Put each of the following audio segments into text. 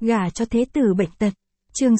Gả cho thế tử bệnh tật. Chương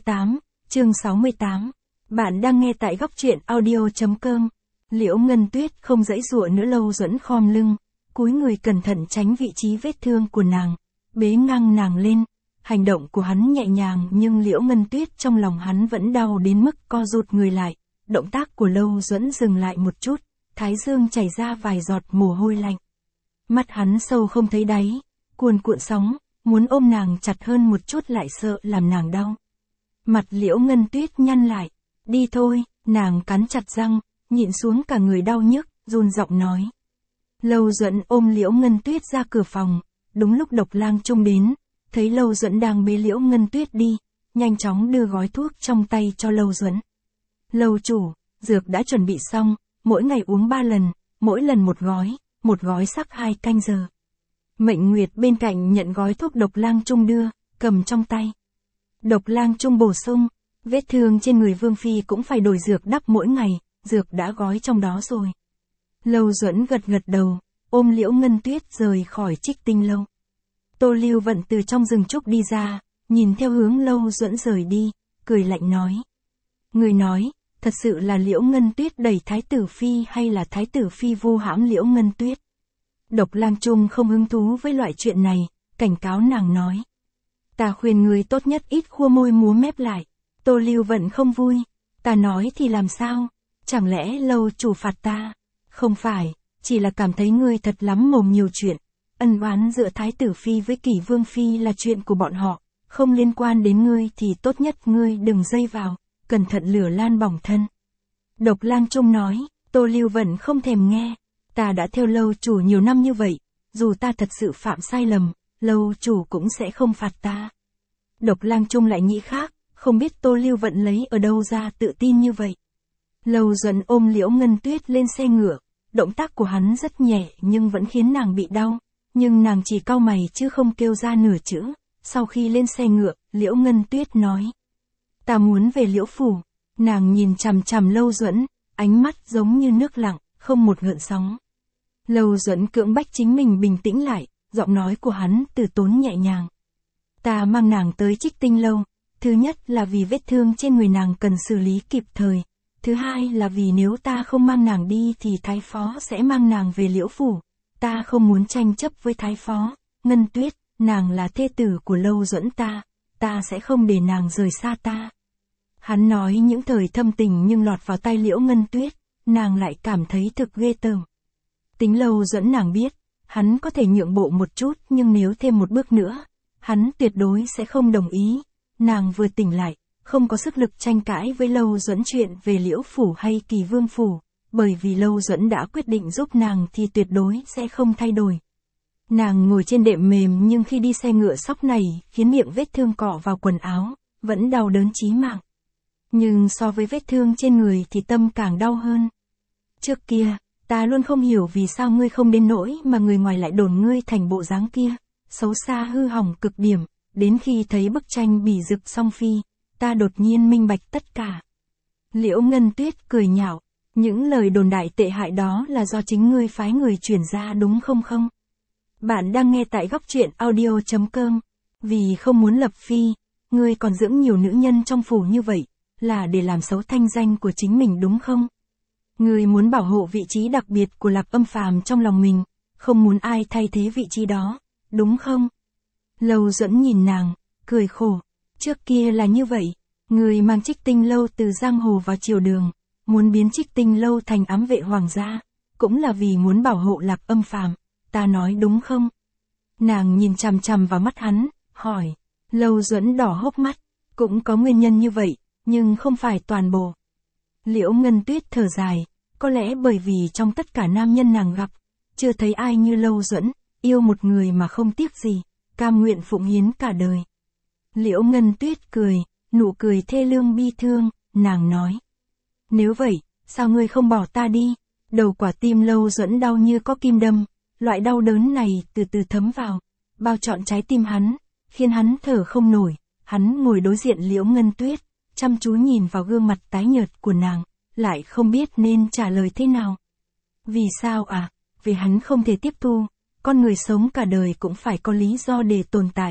68. Bạn đang nghe tại góc truyện audio.com. Liễu Ngân Tuyết không giãy giụa nữa. Lâu Duẫn khom lưng, cúi người cẩn thận tránh vị trí vết thương của nàng, bế ngang nàng lên. Hành động của hắn nhẹ nhàng nhưng Liễu Ngân Tuyết trong lòng hắn vẫn đau đến mức co rụt người lại. Động tác của Lâu Duẫn dừng lại một chút, thái dương chảy ra vài giọt mồ hôi lạnh. Mắt hắn sâu không thấy đáy, cuồn cuộn sóng, muốn ôm nàng chặt hơn một chút lại sợ làm nàng đau. Mặt Liễu Ngân Tuyết nhăn lại, đi thôi, nàng cắn chặt răng, nhịn xuống cả người đau nhức, run giọng nói. Lâu Duẫn ôm Liễu Ngân Tuyết ra cửa phòng, đúng lúc Độc Lang Trung đến, thấy Lâu Duẫn đang bế Liễu Ngân Tuyết đi, nhanh chóng đưa gói thuốc trong tay cho Lâu Duẫn. Lâu chủ, dược đã chuẩn bị xong, mỗi ngày uống 3 lần, mỗi lần một gói sắc 2 canh giờ. Mệnh Nguyệt bên cạnh nhận gói thuốc Độc Lang Trung đưa, cầm trong tay. Độc Lang Trung bổ sung, vết thương trên người Vương Phi cũng phải đổi dược đắp mỗi ngày, dược đã gói trong đó rồi. Lâu Duẫn gật đầu, ôm Liễu Ngân Tuyết rời khỏi Trích Tinh Lâu. Tô Lưu Vận từ trong rừng trúc đi ra, nhìn theo hướng Lâu Duẫn rời đi, cười lạnh nói. Người nói, thật sự là Liễu Ngân Tuyết đẩy Thái tử Phi hay là Thái tử Phi vu hãm Liễu Ngân Tuyết? Độc Lang Trung không hứng thú với loại chuyện này, cảnh cáo nàng nói. Ta khuyên người tốt nhất ít khua môi múa mép lại. Tô Lưu Vận không vui. Ta nói thì làm sao? Chẳng lẽ Lâu chủ phạt ta? Không phải, chỉ là cảm thấy ngươi thật lắm mồm nhiều chuyện. Ân oán giữa Thái tử Phi với Kỷ Vương Phi là chuyện của bọn họ, không liên quan đến ngươi thì tốt nhất ngươi đừng dây vào, cẩn thận lửa lan bỏng thân. Độc Lang Trung nói, Tô Lưu Vận không thèm nghe. Ta đã theo Lâu chủ nhiều năm như vậy, dù ta thật sự phạm sai lầm, Lâu chủ cũng sẽ không phạt ta. Độc Lang Trung lại nghĩ khác, không biết Tô Lưu Vận lấy ở đâu ra tự tin như vậy. Lâu Duẫn ôm Liễu Ngân Tuyết lên xe ngựa, động tác của hắn rất nhẹ nhưng vẫn khiến nàng bị đau, nhưng nàng chỉ cau mày chứ không kêu ra nửa chữ. Sau khi lên xe ngựa, Liễu Ngân Tuyết nói. Ta muốn về Liễu Phủ. Nàng nhìn chằm chằm Lâu Duẫn, ánh mắt giống như nước lặng, không một gợn sóng. Lâu Duẫn cưỡng bách chính mình bình tĩnh lại, giọng nói của hắn từ tốn nhẹ nhàng. Ta mang nàng tới Trích Tinh Lâu, thứ nhất là vì vết thương trên người nàng cần xử lý kịp thời, thứ hai là vì nếu ta không mang nàng đi thì Thái Phó sẽ mang nàng về Liễu Phủ. Ta không muốn tranh chấp với Thái Phó. Ngân Tuyết, nàng là thê tử của Lâu Duẫn ta sẽ không để nàng rời xa ta. Hắn nói những thời thâm tình nhưng lọt vào tai Liễu Ngân Tuyết, nàng lại cảm thấy thực ghê tởm. Tính Lâu Duẫn nàng biết, hắn có thể nhượng bộ một chút nhưng nếu thêm một bước nữa, hắn tuyệt đối sẽ không đồng ý. Nàng vừa tỉnh lại, không có sức lực tranh cãi với Lâu Duẫn chuyện về Liễu Phủ hay Kỳ Vương Phủ, bởi vì Lâu Duẫn đã quyết định giúp nàng thì tuyệt đối sẽ không thay đổi. Nàng ngồi trên đệm mềm nhưng khi đi xe ngựa sóc này khiến miệng vết thương cọ vào quần áo, vẫn đau đớn chí mạng. Nhưng so với vết thương trên người thì tâm càng đau hơn. Trước kia, ta luôn không hiểu vì sao ngươi không đến nỗi mà người ngoài lại đồn ngươi thành bộ dáng kia, xấu xa hư hỏng cực điểm, đến khi thấy bức tranh bỉ dực song phi, ta đột nhiên minh bạch tất cả. Liễu Ngân Tuyết cười nhạo, những lời đồn đại tệ hại đó là do chính ngươi phái người chuyển ra đúng không? Bạn đang nghe tại góc truyện audio.com. Vì không muốn lập phi, ngươi còn dưỡng nhiều nữ nhân trong phủ như vậy, là để làm xấu thanh danh của chính mình đúng không? Ngươi muốn bảo hộ vị trí đặc biệt của Lạc Âm Phàm trong lòng mình, không muốn ai thay thế vị trí đó, đúng không? Lâu Duẫn nhìn nàng, cười khổ. Trước kia là như vậy, ngươi mang Trích Tinh Lâu từ giang hồ vào triều đường, muốn biến Trích Tinh Lâu thành ám vệ hoàng gia, cũng là vì muốn bảo hộ Lạc Âm Phàm, ta nói đúng không? Nàng nhìn chằm chằm vào mắt hắn, hỏi. Lâu Duẫn đỏ hốc mắt, cũng có nguyên nhân như vậy, nhưng không phải toàn bộ. Liễu Ngân Tuyết thở dài, có lẽ bởi vì trong tất cả nam nhân nàng gặp, chưa thấy ai như Lâu Duẫn, yêu một người mà không tiếc gì, cam nguyện phụng hiến cả đời. Liễu Ngân Tuyết cười, nụ cười thê lương bi thương, nàng nói. Nếu vậy, sao ngươi không bỏ ta đi? Đầu quả tim Lâu Duẫn đau như có kim đâm, loại đau đớn này từ từ thấm vào, bao trọn trái tim hắn, khiến hắn thở không nổi. Hắn ngồi đối diện Liễu Ngân Tuyết, chăm chú nhìn vào gương mặt tái nhợt của nàng, lại không biết nên trả lời thế nào. Vì sao à? Vì hắn không thể tiếp thu, con người sống cả đời cũng phải có lý do để tồn tại.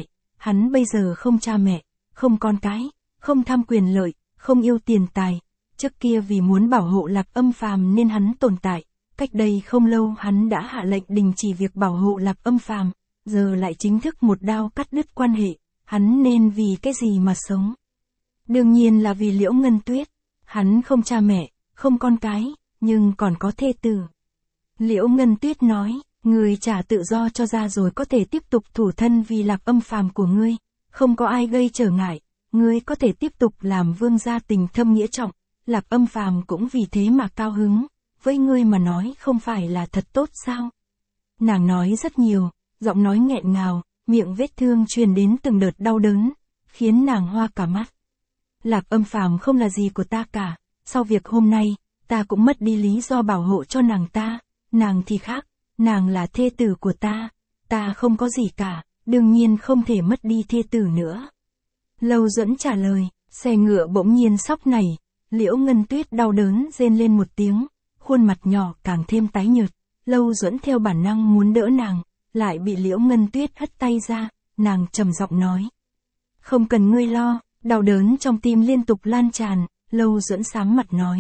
Hắn bây giờ không cha mẹ, không con cái, không tham quyền lợi, không yêu tiền tài. Trước kia vì muốn bảo hộ Lạc Âm Phàm nên hắn tồn tại. Cách đây không lâu hắn đã hạ lệnh đình chỉ việc bảo hộ Lạc Âm Phàm, giờ lại chính thức một đao cắt đứt quan hệ. Hắn nên vì cái gì mà sống? Đương nhiên là vì Liễu Ngân Tuyết. Hắn không cha mẹ, không con cái, nhưng còn có thê tử. Liễu Ngân Tuyết nói, người trả tự do cho ra rồi có thể tiếp tục thủ thân vì Lạc Âm Phàm của ngươi. Không có ai gây trở ngại, ngươi có thể tiếp tục làm vương gia tình thâm nghĩa trọng. Lạc Âm Phàm cũng vì thế mà cao hứng. Với ngươi mà nói không phải là thật tốt sao? Nàng nói rất nhiều, giọng nói nghẹn ngào, miệng vết thương truyền đến từng đợt đau đớn, khiến nàng hoa cả mắt. Lạc Âm Phàm không là gì của ta cả, sau việc hôm nay, ta cũng mất đi lý do bảo hộ cho nàng thì khác, nàng là thê tử của ta không có gì cả, đương nhiên không thể mất đi thê tử nữa. Lâu Duẫn trả lời, xe ngựa bỗng nhiên sóc nảy, Liễu Ngân Tuyết đau đớn rên lên một tiếng, khuôn mặt nhỏ càng thêm tái nhợt. Lâu Duẫn theo bản năng muốn đỡ nàng, lại bị Liễu Ngân Tuyết hất tay ra, nàng trầm giọng nói. Không cần ngươi lo, đau đớn trong tim liên tục lan tràn, Lâu Duẫn sám mặt nói.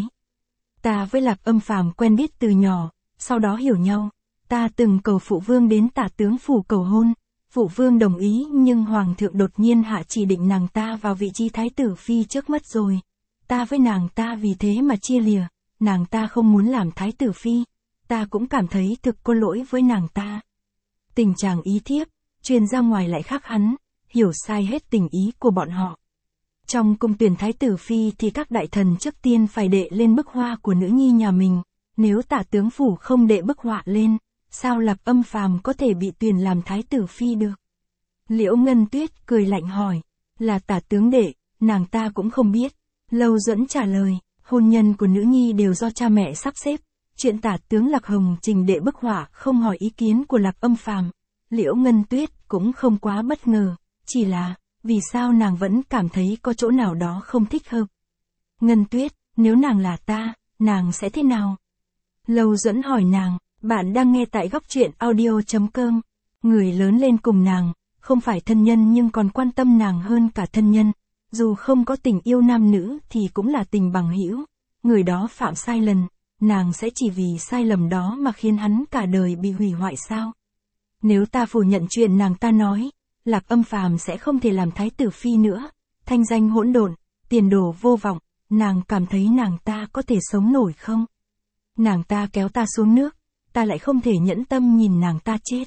Ta với Lạc Âm Phàm quen biết từ nhỏ, sau đó hiểu nhau, ta từng cầu phụ vương đến Tả tướng phủ cầu hôn, phụ vương đồng ý nhưng hoàng thượng đột nhiên hạ chỉ định nàng ta vào vị trí thái tử phi trước mắt rồi. Ta với nàng ta vì thế mà chia lìa, nàng ta không muốn làm thái tử phi, ta cũng cảm thấy thực có lỗi với nàng ta. Tình chàng ý thiếp, truyền ra ngoài lại khác hắn, hiểu sai hết tình ý của bọn họ. Trong cung tuyển thái tử phi thì các đại thần trước tiên phải đệ lên bức hoa của nữ nhi nhà mình, nếu Tả tướng phủ không đệ bức họa lên, sao Lạc Âm Phàm có thể bị tuyển làm thái tử phi được? Liễu Ngân Tuyết cười lạnh hỏi, là Tả tướng đệ, nàng ta cũng không biết. Lâu Duẫn trả lời, hôn nhân của nữ nhi đều do cha mẹ sắp xếp, chuyện Tả tướng Lạc Hồng trình đệ bức họa không hỏi ý kiến của Lạc Âm Phàm. Liễu Ngân Tuyết cũng không quá bất ngờ, chỉ là, vì sao nàng vẫn cảm thấy có chỗ nào đó không thích hợp. Ngân Tuyết, nếu nàng là ta, nàng sẽ thế nào? Lâu Duẫn hỏi nàng, bạn đang nghe tại Góc Truyện Audio.com. Người lớn lên cùng nàng, không phải thân nhân nhưng còn quan tâm nàng hơn cả thân nhân. Dù không có tình yêu nam nữ thì cũng là tình bằng hữu. Người đó phạm sai lầm, nàng sẽ chỉ vì sai lầm đó mà khiến hắn cả đời bị hủy hoại sao? Nếu ta phủ nhận chuyện nàng ta nói, Lạc Âm Phàm sẽ không thể làm thái tử phi nữa. Thanh danh hỗn độn, tiền đồ vô vọng, nàng cảm thấy nàng ta có thể sống nổi không? Nàng ta kéo ta xuống nước, ta lại không thể nhẫn tâm nhìn nàng ta chết.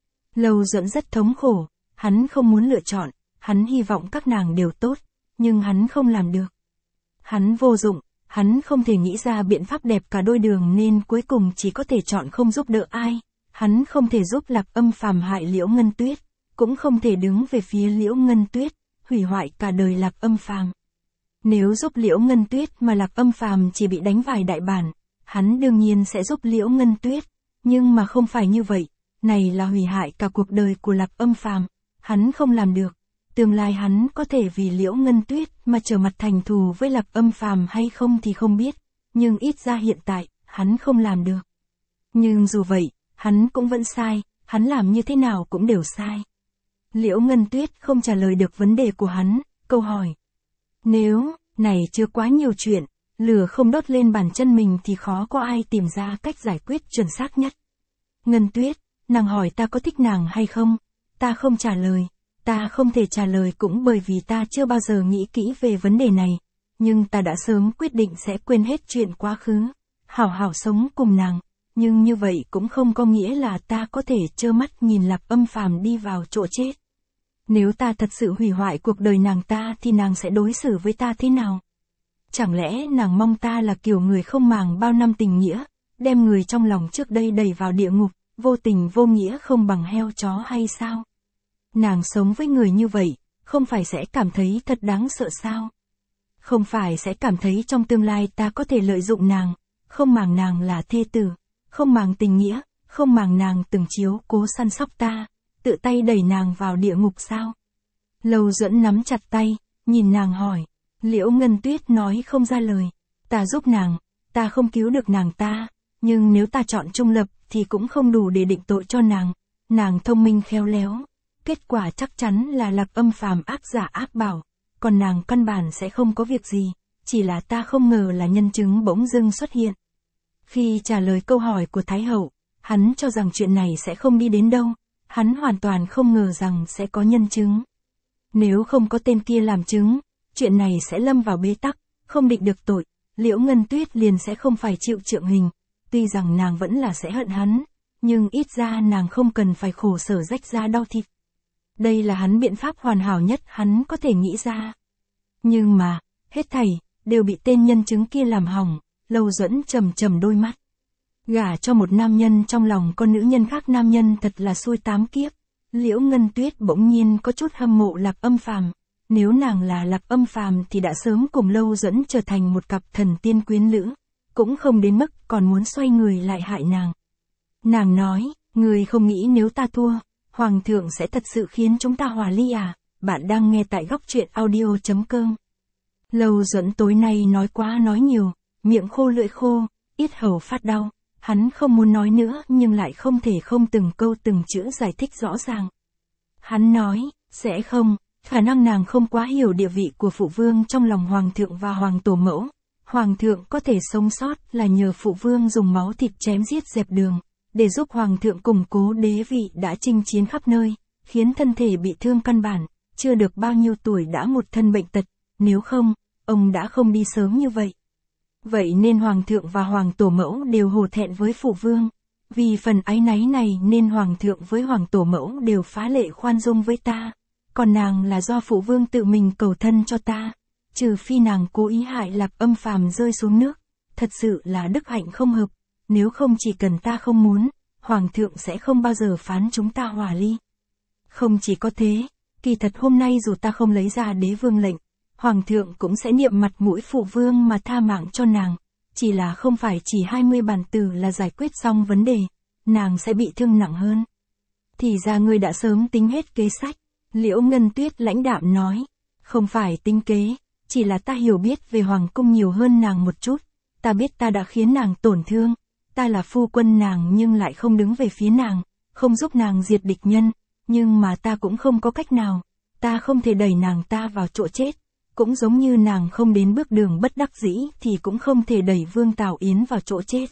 Lâu Duẫn rất thống khổ, hắn không muốn lựa chọn, hắn hy vọng các nàng đều tốt, nhưng hắn không làm được. Hắn vô dụng, hắn không thể nghĩ ra biện pháp đẹp cả đôi đường nên cuối cùng chỉ có thể chọn không giúp đỡ ai. Hắn không thể giúp Lạc Âm Phàm hại Liễu Ngân Tuyết, cũng không thể đứng về phía Liễu Ngân Tuyết, hủy hoại cả đời Lạc Âm Phàm. Nếu giúp Liễu Ngân Tuyết mà Lạc Âm Phàm chỉ bị đánh vài đại bản, hắn đương nhiên sẽ giúp Liễu Ngân Tuyết, nhưng mà không phải như vậy, này là hủy hại cả cuộc đời của Lạc Âm Phàm, hắn không làm được. Tương lai hắn có thể vì Liễu Ngân Tuyết mà trở mặt thành thù với Lạc Âm Phàm hay không thì không biết, nhưng ít ra hiện tại, hắn không làm được. Nhưng dù vậy, hắn cũng vẫn sai, hắn làm như thế nào cũng đều sai. Liễu Ngân Tuyết không trả lời được vấn đề của hắn, câu hỏi. Nếu, này chưa quá nhiều chuyện, lửa không đốt lên bàn chân mình thì khó có ai tìm ra cách giải quyết chuẩn xác nhất. Ngân Tuyết, nàng hỏi ta có thích nàng hay không? Ta không trả lời. Ta không thể trả lời cũng bởi vì ta chưa bao giờ nghĩ kỹ về vấn đề này. Nhưng ta đã sớm quyết định sẽ quên hết chuyện quá khứ. Hảo hảo sống cùng nàng. Nhưng như vậy cũng không có nghĩa là ta có thể trơ mắt nhìn Lạc Âm Phàm đi vào chỗ chết. Nếu ta thật sự hủy hoại cuộc đời nàng ta thì nàng sẽ đối xử với ta thế nào? Chẳng lẽ nàng mong ta là kiểu người không màng bao năm tình nghĩa, đem người trong lòng trước đây đẩy vào địa ngục, vô tình vô nghĩa không bằng heo chó hay sao? Nàng sống với người như vậy, không phải sẽ cảm thấy thật đáng sợ sao? Không phải sẽ cảm thấy trong tương lai ta có thể lợi dụng nàng, không màng nàng là thê tử, không màng tình nghĩa, không màng nàng từng chiếu cố săn sóc ta, tự tay đẩy nàng vào địa ngục sao? Lâu Duẫn nắm chặt tay, nhìn nàng hỏi. Liễu Ngân Tuyết nói không ra lời. Ta giúp nàng, ta không cứu được nàng ta, nhưng nếu ta chọn trung lập thì cũng không đủ để định tội cho nàng. Nàng thông minh khéo léo, kết quả chắc chắn là Lạc Âm Phàm áp giả áp bảo, còn nàng căn bản sẽ không có việc gì, chỉ là ta không ngờ là nhân chứng bỗng dưng xuất hiện. Khi trả lời câu hỏi của Thái Hậu, hắn cho rằng chuyện này sẽ không đi đến đâu, hắn hoàn toàn không ngờ rằng sẽ có nhân chứng. Nếu không có tên kia làm chứng, chuyện này sẽ lâm vào bế tắc, không định được tội, Liễu Ngân Tuyết liền sẽ không phải chịu trượng hình, tuy rằng nàng vẫn là sẽ hận hắn, nhưng ít ra nàng không cần phải khổ sở rách da đau thịt. Đây là hắn biện pháp hoàn hảo nhất hắn có thể nghĩ ra. Nhưng mà, hết thảy, đều bị tên nhân chứng kia làm hỏng, Lâu Duẫn trầm trầm đôi mắt. Gả cho một nam nhân trong lòng con nữ nhân khác nam nhân thật là xui tám kiếp. Liễu Ngân Tuyết bỗng nhiên có chút hâm mộ Lạc Âm Phàm. Nếu nàng là Lạc Âm Phàm thì đã sớm cùng Lâu Duẫn trở thành một cặp thần tiên quyến lữ, cũng không đến mức còn muốn xoay người lại hại nàng. Nàng nói, người không nghĩ nếu ta thua, Hoàng thượng sẽ thật sự khiến chúng ta hòa ly à? Bạn đang nghe tại góc truyện audio.com. Lâu Duẫn tối nay nói quá nói nhiều, miệng khô lưỡi khô, yết hầu phát đau. Hắn không muốn nói nữa nhưng lại không thể không từng câu từng chữ giải thích rõ ràng. Hắn nói, sẽ không, khả năng nàng không quá hiểu địa vị của phụ vương trong lòng Hoàng thượng và Hoàng tổ mẫu. Hoàng thượng có thể sống sót là nhờ phụ vương dùng máu thịt chém giết dẹp đường, để giúp Hoàng thượng củng cố đế vị đã chinh chiến khắp nơi, khiến thân thể bị thương căn bản, chưa được bao nhiêu tuổi đã một thân bệnh tật, nếu không, ông đã không đi sớm như vậy. Vậy nên Hoàng thượng và Hoàng tổ mẫu đều hổ thẹn với phụ vương. Vì phần áy náy này nên Hoàng thượng với Hoàng tổ mẫu đều phá lệ khoan dung với ta. Còn nàng là do phụ vương tự mình cầu thân cho ta. Trừ phi nàng cố ý hại Lạc Âm Phàm rơi xuống nước. Thật sự là đức hạnh không hợp. Nếu không chỉ cần ta không muốn, Hoàng thượng sẽ không bao giờ phán chúng ta hòa ly. Không chỉ có thế, kỳ thật hôm nay dù ta không lấy ra đế vương lệnh, Hoàng thượng cũng sẽ niệm mặt mũi phụ vương mà tha mạng cho nàng, chỉ là không phải chỉ 20 bản tử là giải quyết xong vấn đề, nàng sẽ bị thương nặng hơn. Thì ra ngươi đã sớm tính hết kế sách, Liễu Ngân Tuyết lãnh đạm nói, không phải tính kế, chỉ là ta hiểu biết về Hoàng cung nhiều hơn nàng một chút, ta biết ta đã khiến nàng tổn thương, ta là phu quân nàng nhưng lại không đứng về phía nàng, không giúp nàng diệt địch nhân, nhưng mà ta cũng không có cách nào, ta không thể đẩy nàng ta vào chỗ chết. Cũng giống như nàng không đến bước đường bất đắc dĩ thì cũng không thể đẩy Vương Tào Yến vào chỗ chết.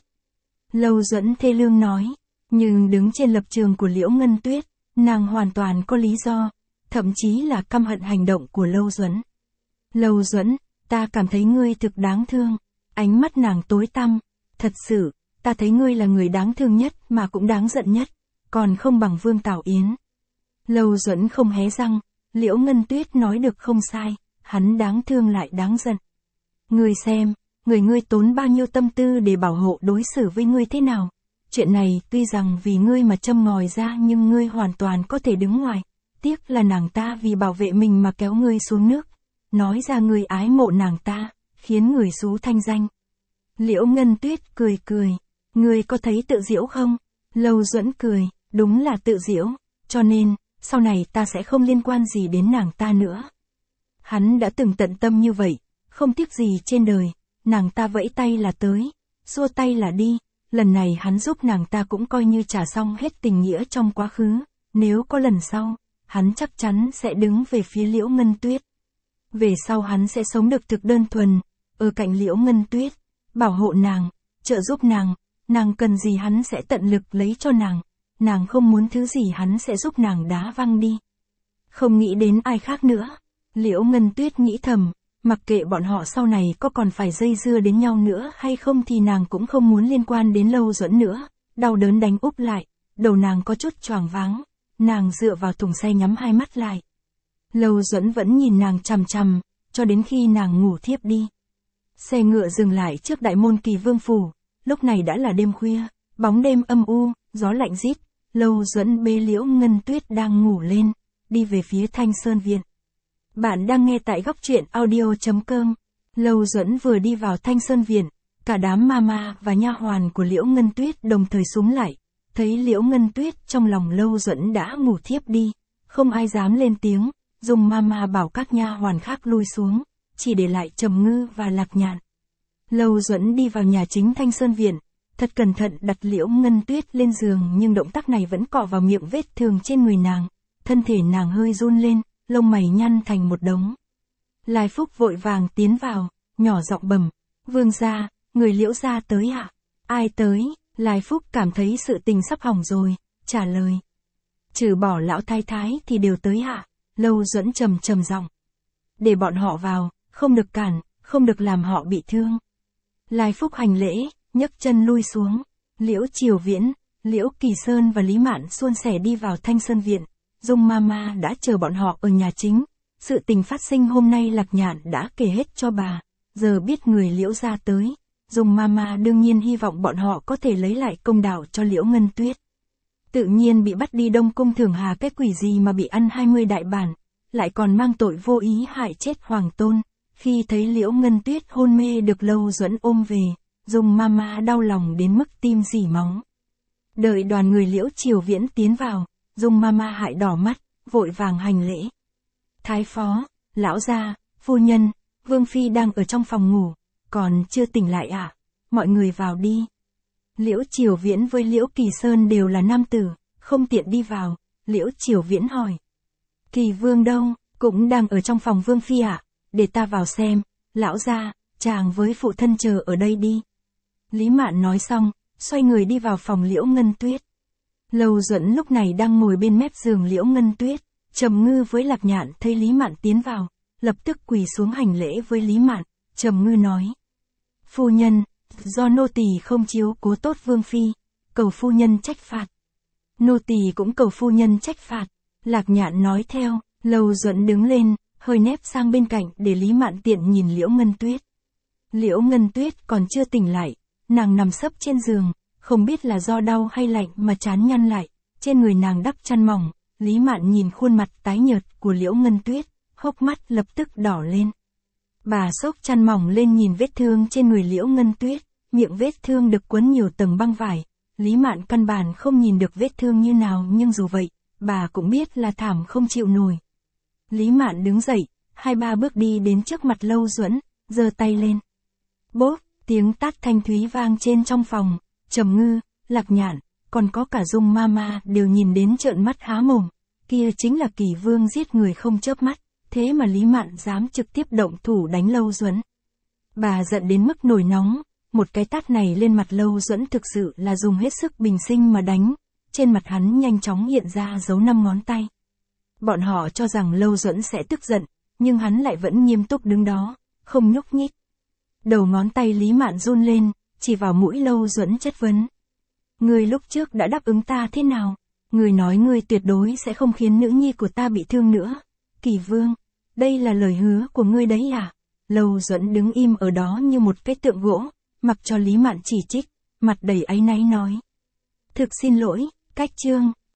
Lâu Duẫn thê lương nói, nhưng đứng trên lập trường của Liễu Ngân Tuyết, nàng hoàn toàn có lý do, thậm chí là căm hận hành động của Lâu Duẫn. Lâu Duẫn, ta cảm thấy ngươi thực đáng thương, ánh mắt nàng tối tăm, thật sự, ta thấy ngươi là người đáng thương nhất mà cũng đáng giận nhất, còn không bằng Vương Tào Yến. Lâu Duẫn không hé răng, Liễu Ngân Tuyết nói được không sai. Hắn đáng thương lại đáng giận. Ngươi xem, ngươi tốn bao nhiêu tâm tư để bảo hộ đối xử với ngươi thế nào. Chuyện này tuy rằng vì ngươi mà châm ngòi ra nhưng ngươi hoàn toàn có thể đứng ngoài. Tiếc là nàng ta vì bảo vệ mình mà kéo ngươi xuống nước. Nói ra ngươi ái mộ nàng ta, khiến người xú thanh danh. Liễu Ngân Tuyết cười cười. Ngươi có thấy tự giễu không? Lâu Duẫn cười, đúng là tự giễu. Cho nên, sau này ta sẽ không liên quan gì đến nàng ta nữa. Hắn đã từng tận tâm như vậy, không tiếc gì trên đời, nàng ta vẫy tay là tới, xua tay là đi, lần này hắn giúp nàng ta cũng coi như trả xong hết tình nghĩa trong quá khứ, nếu có lần sau, hắn chắc chắn sẽ đứng về phía Liễu Ngân Tuyết. Về sau hắn sẽ sống được thực đơn thuần, ở cạnh Liễu Ngân Tuyết, bảo hộ nàng, trợ giúp nàng cần gì hắn sẽ tận lực lấy cho nàng không muốn thứ gì hắn sẽ giúp nàng đá văng đi. Không nghĩ đến ai khác nữa. Liễu Ngân Tuyết nghĩ thầm, mặc kệ bọn họ sau này có còn phải dây dưa đến nhau nữa hay không thì nàng cũng không muốn liên quan đến Lâu Duẫn nữa, đau đớn đánh úp lại, đầu nàng có chút choáng váng, nàng dựa vào thùng xe nhắm hai mắt lại. Lâu Duẫn vẫn nhìn nàng chằm chằm, cho đến khi nàng ngủ thiếp đi. Xe ngựa dừng lại trước đại môn Kỳ Vương phủ, lúc này đã là đêm khuya, bóng đêm âm u, gió lạnh rít, Lâu Duẫn bế Liễu Ngân Tuyết đang ngủ lên, đi về phía Thanh Sơn Viện. Bạn đang nghe tại góc truyện audio.com. Lâu Duẫn vừa đi vào Thanh Sơn Viện, cả đám mama và nha hoàn của Liễu Ngân Tuyết đồng thời xúm lại, thấy Liễu Ngân Tuyết trong lòng Lâu Duẫn đã ngủ thiếp đi, không ai dám lên tiếng, dùng mama bảo các nha hoàn khác lui xuống, chỉ để lại Trầm Ngư và Lạc Nhạn. Lâu Duẫn đi vào nhà chính Thanh Sơn Viện, thật cẩn thận đặt Liễu Ngân Tuyết lên giường nhưng động tác này vẫn cọ vào miệng vết thương trên người nàng. thân thể nàng hơi run lên, lông mày nhăn thành một đống. Lai Phúc vội vàng tiến vào, nhỏ giọng bẩm, vương gia, người Liễu gia tới ạ. Ai tới? Lai Phúc cảm thấy sự tình sắp hỏng rồi, trả lời. Trừ bỏ lão thái thái thì đều tới ạ. Lâu Duẫn trầm trầm giọng. Để bọn họ vào, không được cản, không được làm họ bị thương. Lai Phúc hành lễ, nhấc chân lui xuống. Liễu Triều Viễn, Liễu Kỳ Sơn và Lý Mạn suôn sẻ đi vào Thanh Sơn Viện. Dung Mama đã chờ bọn họ ở nhà chính. Sự tình phát sinh hôm nay Lạc Nhạn đã kể hết cho bà. Giờ biết người Liễu gia tới. Dung Mama đương nhiên hy vọng bọn họ có thể lấy lại công đạo cho Liễu Ngân Tuyết. Tự nhiên bị bắt đi Đông Cung Thưởng Hà, cái quỷ gì mà bị ăn 20 đại bản, lại còn mang tội vô ý hại chết hoàng tôn. Khi thấy Liễu Ngân Tuyết hôn mê được Lâu Duẫn ôm về, Dung Mama đau lòng đến mức tim rỉ máu. Đợi đoàn người Liễu Triều Viễn tiến vào, Dung Mama hại đỏ mắt, vội vàng hành lễ. Thái phó, lão gia, phu nhân, Vương Phi đang ở trong phòng ngủ, còn chưa tỉnh lại ạ. Mọi người vào đi. Liễu Triều Viễn với Liễu Kỳ Sơn đều là nam tử, không tiện đi vào. Liễu Triều Viễn hỏi. Kỳ Vương đâu? Cũng đang ở trong phòng Vương Phi ạ. Để ta vào xem. Lão gia, chàng với phụ thân chờ ở đây đi. Lý Mạn nói xong, xoay người đi vào phòng Liễu Ngân Tuyết. Lâu Duẫn lúc này đang ngồi bên mép giường Liễu Ngân Tuyết. Trầm Ngư với Lạc Nhạn thấy Lý Mạn tiến vào, lập tức quỳ xuống hành lễ với Lý Mạn. Trầm Ngư nói. Phu nhân, do nô tỳ không chiếu cố tốt Vương Phi, cầu phu nhân trách phạt. Nô tỳ cũng cầu phu nhân trách phạt. Lạc Nhạn nói theo. Lâu Duẫn đứng lên, hơi nép sang bên cạnh để Lý Mạn tiện nhìn Liễu Ngân Tuyết. Liễu Ngân Tuyết còn chưa tỉnh lại, nàng nằm sấp trên giường, không biết là do đau hay lạnh mà trán nhăn lại, trên người nàng đắp chăn mỏng. Lý Mạn nhìn khuôn mặt tái nhợt của Liễu Ngân Tuyết, hốc mắt lập tức đỏ lên. Bà xốc chăn mỏng lên nhìn vết thương trên người Liễu Ngân Tuyết, miệng vết thương được quấn nhiều tầng băng vải. Lý Mạn căn bản không nhìn được vết thương như nào, nhưng dù vậy, bà cũng biết là thảm không chịu nổi. Lý Mạn đứng dậy, 2-3 bước đi đến trước mặt Lâu Duẫn, giơ tay lên. Bốp, tiếng tát thanh thúy vang trên trong phòng. Trầm Ngư, Lạc Nhạn, còn có cả Dung Mama đều nhìn đến trợn mắt há mồm. Kia chính là Kỳ Vương giết người không chớp mắt, thế mà Lý Mạn dám trực tiếp động thủ đánh Lâu Duẫn. Bà giận đến mức nổi nóng, một cái tát này lên mặt Lâu Duẫn thực sự là dùng hết sức bình sinh mà đánh. Trên mặt hắn nhanh chóng hiện ra dấu 5 ngón tay. Bọn họ cho rằng Lâu Duẫn sẽ tức giận, nhưng hắn lại vẫn nghiêm túc đứng đó, không nhúc nhích. Đầu ngón tay Lý Mạn run lên, chỉ vào mũi Lâu Duẫn chất vấn. Ngươi lúc trước đã đáp ứng ta thế nào? Ngươi nói ngươi tuyệt đối sẽ không khiến nữ nhi của ta bị thương nữa. Kỳ Vương, đây là lời hứa của ngươi đấy à? Lâu Duẫn đứng im ở đó như một cái tượng gỗ, mặc cho Lý Mạn chỉ trích, mặt đầy áy náy nói. Thực xin lỗi, cách chương.